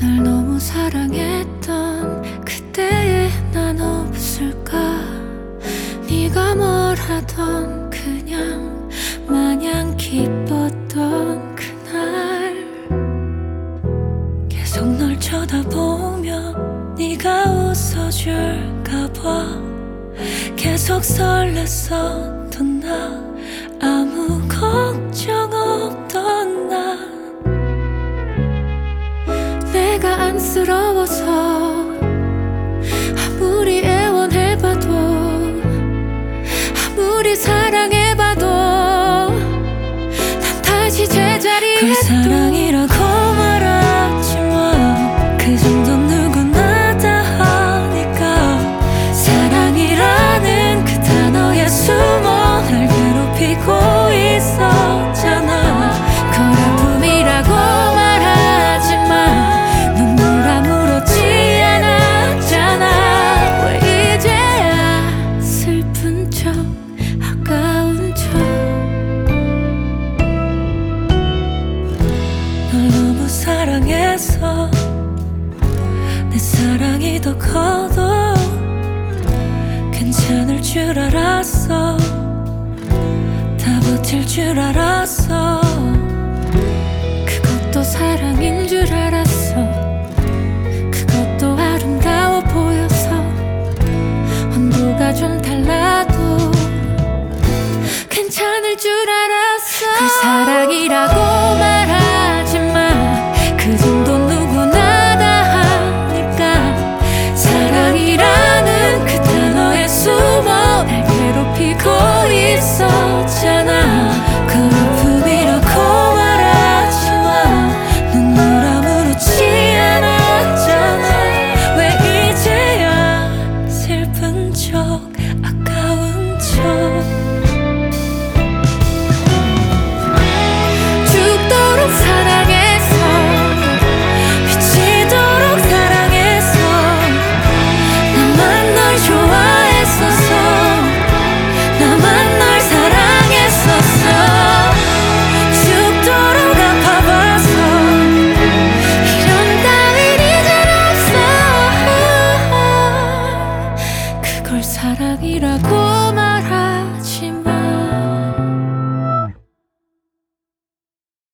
널 너무 사랑했던 그때의 난 없을까. 네가 뭘 하던 그냥 마냥 기뻤던 그날. 계속 널 쳐다보며 네가 웃어줄까봐 계속 설렜었던 나, 아무 걱정 없던 나. 내가 안쓰러워서 아무리 애원해봐도 아무리 사랑해봐도 난 다시 제자리에 그 사랑이라고 말하지만 그 정도 누구나 다 하니까. 사랑이라는 그 단어에 숨어 날 괴롭히고 있었잖아. 거라품이라고 말하지만 눈물 아무렇지 않았잖아. 왜 이제야 슬픈 척 아까운 척. 널 너무 사랑해서 내 사랑이 더 커도 괜찮을 줄 알았어. 다 버틸 줄 알았어. 그것도 사랑인 줄 알았어.